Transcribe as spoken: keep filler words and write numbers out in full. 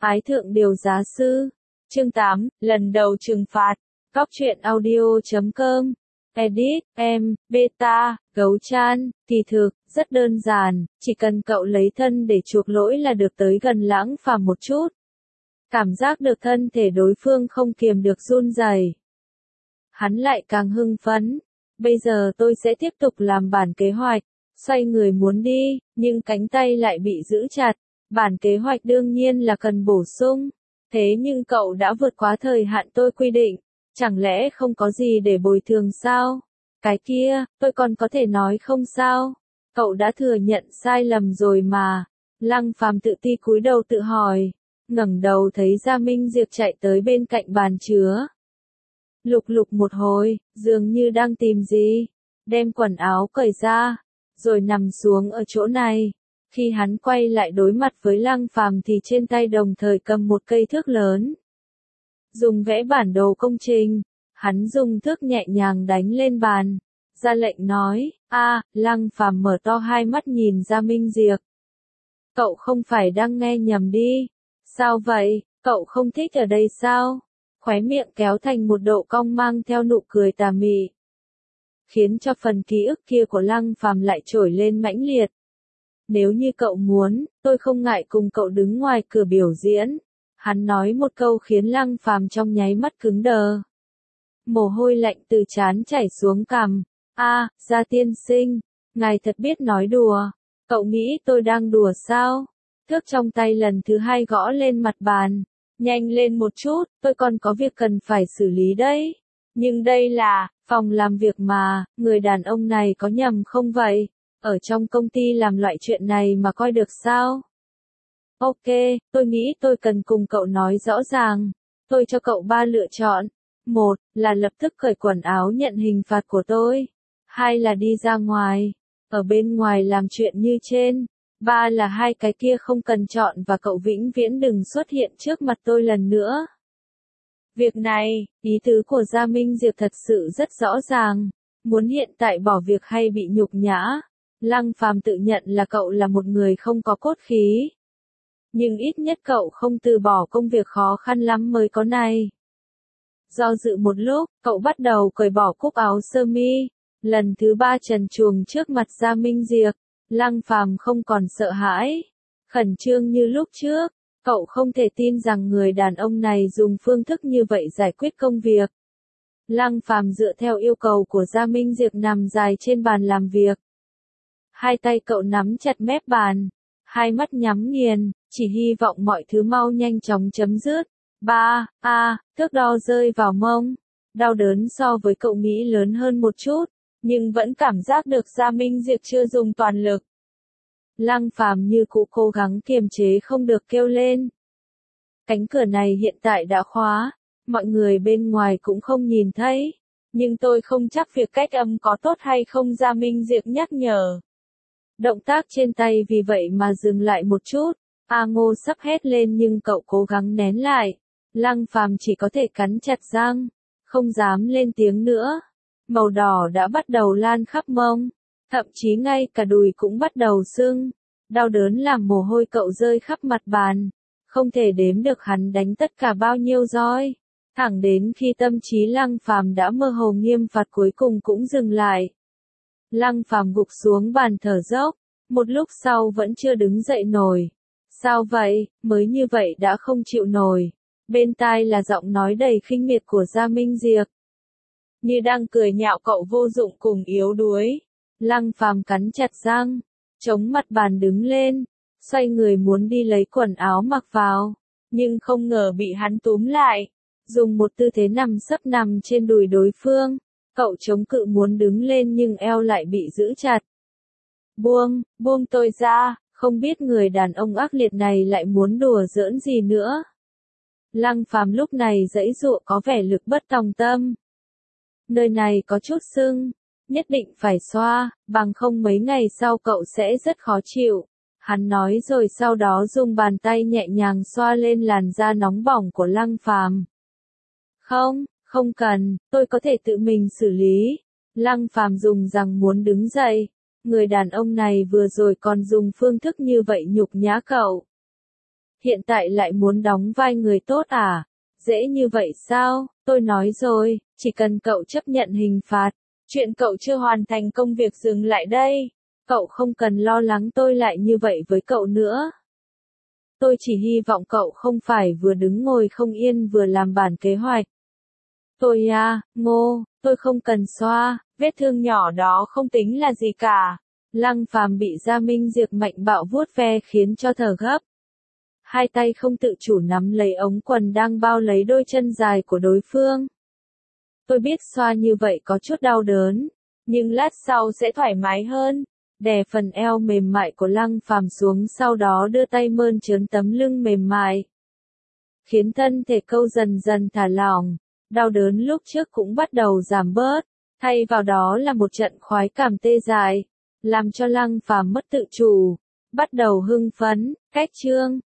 Ái thượng điều giá sư. Chương tám, lần đầu trừng phạt. Góc truyện audio chấm com. Edit, em, beta, gấu chan, kỳ thực, rất đơn giản, chỉ cần cậu lấy thân để chuộc lỗi là được tới gần Lãng Phàm một chút. Cảm giác được thân thể đối phương không kiềm được run rẩy. Hắn lại càng hưng phấn. Bây giờ tôi sẽ tiếp tục làm bản kế hoạch. Xoay người muốn đi, nhưng cánh tay lại bị giữ chặt. Bản kế hoạch đương nhiên là cần bổ sung. Thế nhưng cậu đã vượt quá thời hạn tôi quy định. Chẳng lẽ không có gì để bồi thường sao? Cái kia, tôi còn có thể nói không sao? Cậu đã thừa nhận sai lầm rồi mà. Lăng Phàm tự ti cúi đầu tự hỏi. Ngẩng đầu thấy Gia Minh Diệp chạy tới bên cạnh bàn chứa. Lục lục một hồi, dường như đang tìm gì. Đem quần áo cởi ra, rồi nằm xuống ở chỗ này. Khi hắn quay lại đối mặt với Lăng Phàm thì trên tay đồng thời cầm một cây thước lớn. Dùng vẽ bản đồ công trình, hắn dùng thước nhẹ nhàng đánh lên bàn. Ra lệnh nói, a, Lăng Phàm mở to hai mắt nhìn Gia Minh Diệp. Cậu không phải đang nghe nhầm đi. Sao vậy, cậu không thích ở đây sao? Khóe miệng kéo thành một độ cong mang theo nụ cười tà mị. Khiến cho phần ký ức kia của Lăng Phàm lại trỗi lên mãnh liệt. Nếu như cậu muốn, tôi không ngại cùng cậu đứng ngoài cửa biểu diễn. Hắn nói một câu khiến Lăng Phàm trong nháy mắt cứng đờ. Mồ hôi lạnh từ trán chảy xuống cằm. A, Gia tiên sinh, ngài thật biết nói đùa. Cậu nghĩ tôi đang đùa sao? Thước trong tay lần thứ hai gõ lên mặt bàn. Nhanh lên một chút, tôi còn có việc cần phải xử lý đấy. Nhưng đây là phòng làm việc mà, người đàn ông này có nhầm không vậy? Ở trong công ty làm loại chuyện này mà coi được sao? Ok, tôi nghĩ tôi cần cùng cậu nói rõ ràng. Tôi cho cậu ba lựa chọn. Một, là lập tức cởi quần áo nhận hình phạt của tôi. Hai là đi ra ngoài. Ở bên ngoài làm chuyện như trên. Ba là hai cái kia không cần chọn và cậu vĩnh viễn đừng xuất hiện trước mặt tôi lần nữa. Việc này, ý tứ của Gia Minh Diệp thật sự rất rõ ràng. Muốn hiện tại bỏ việc hay bị nhục nhã. Lăng Phàm tự nhận là cậu là một người không có cốt khí. Nhưng ít nhất cậu không từ bỏ công việc khó khăn lắm mới có này. Do dự một lúc, cậu bắt đầu cởi bỏ cúc áo sơ mi. Lần thứ ba trần truồng trước mặt Gia Minh Diệp. Lăng Phàm không còn sợ hãi. Khẩn trương như lúc trước. Cậu không thể tin rằng người đàn ông này dùng phương thức như vậy giải quyết công việc. Lăng Phàm dựa theo yêu cầu của Gia Minh Diệp nằm dài trên bàn làm việc. Hai tay cậu nắm chặt mép bàn. Hai mắt nhắm nghiền, chỉ hy vọng mọi thứ mau nhanh chóng chấm dứt. Ba, a, thước đo rơi vào mông. Đau đớn so với cậu nghĩ lớn hơn một chút, nhưng vẫn cảm giác được Gia Minh Diệp chưa dùng toàn lực. Lăng Phàm như cũ cố gắng kiềm chế không được kêu lên. Cánh cửa này hiện tại đã khóa, mọi người bên ngoài cũng không nhìn thấy. Nhưng tôi không chắc việc cách âm có tốt hay không, Gia Minh Diệp nhắc nhở. Động tác trên tay vì vậy mà dừng lại một chút. A Ngô sắp hét lên nhưng cậu cố gắng nén lại. Lăng Phàm chỉ có thể cắn chặt răng, không dám lên tiếng nữa. Màu đỏ đã bắt đầu lan khắp mông, thậm chí ngay cả đùi cũng bắt đầu sưng. Đau đớn làm mồ hôi cậu rơi khắp mặt bàn. Không thể đếm được hắn đánh tất cả bao nhiêu roi. Thẳng đến khi tâm trí Lăng Phàm đã mơ hồ nghiêm phạt cuối cùng cũng dừng lại. Lăng Phàm gục xuống bàn thở dốc, một lúc sau vẫn chưa đứng dậy nổi. Sao vậy, mới như vậy đã không chịu nổi. Bên tai là giọng nói đầy khinh miệt của Gia Minh Diệp. Như đang cười nhạo cậu vô dụng cùng yếu đuối. Lăng Phàm cắn chặt răng, chống mặt bàn đứng lên, xoay người muốn đi lấy quần áo mặc vào, nhưng không ngờ bị hắn túm lại, dùng một tư thế nằm sấp nằm trên đùi đối phương. Cậu chống cự muốn đứng lên nhưng eo lại bị giữ chặt. Buông, buông tôi ra, không biết người đàn ông ác liệt này lại muốn đùa giỡn gì nữa. Lăng Phàm lúc này giãy giụa có vẻ lực bất tòng tâm. Nơi này có chút sưng, nhất định phải xoa, bằng không mấy ngày sau cậu sẽ rất khó chịu. Hắn nói rồi sau đó dùng bàn tay nhẹ nhàng xoa lên làn da nóng bỏng của Lăng Phàm. Không, không cần, tôi có thể tự mình xử lý. Lăng Phàm dùng rằng muốn đứng dậy. Người đàn ông này vừa rồi còn dùng phương thức như vậy nhục nhã cậu. Hiện tại lại muốn đóng vai người tốt à? Dễ như vậy sao? Tôi nói rồi, chỉ cần cậu chấp nhận hình phạt. Chuyện cậu chưa hoàn thành công việc dừng lại đây. Cậu không cần lo lắng tôi lại như vậy với cậu nữa. Tôi chỉ hy vọng cậu không phải vừa đứng ngồi không yên vừa làm bản kế hoạch. Tôi à, Ngô, tôi không cần xoa, vết thương nhỏ đó không tính là gì cả. Lăng Phàm bị Gia Minh Diệp mạnh bạo vuốt ve khiến cho thở gấp. Hai tay không tự chủ nắm lấy ống quần đang bao lấy đôi chân dài của đối phương. Tôi biết xoa như vậy có chút đau đớn, nhưng lát sau sẽ thoải mái hơn. Đè phần eo mềm mại của Lăng Phàm xuống, sau đó đưa tay mơn trớn tấm lưng mềm mại, khiến thân thể câu dần dần thả lỏng. Đau đớn lúc trước cũng bắt đầu giảm bớt, thay vào đó là một trận khoái cảm tê dại, làm cho Lăng Phàm mất tự chủ, bắt đầu hưng phấn. Cách chương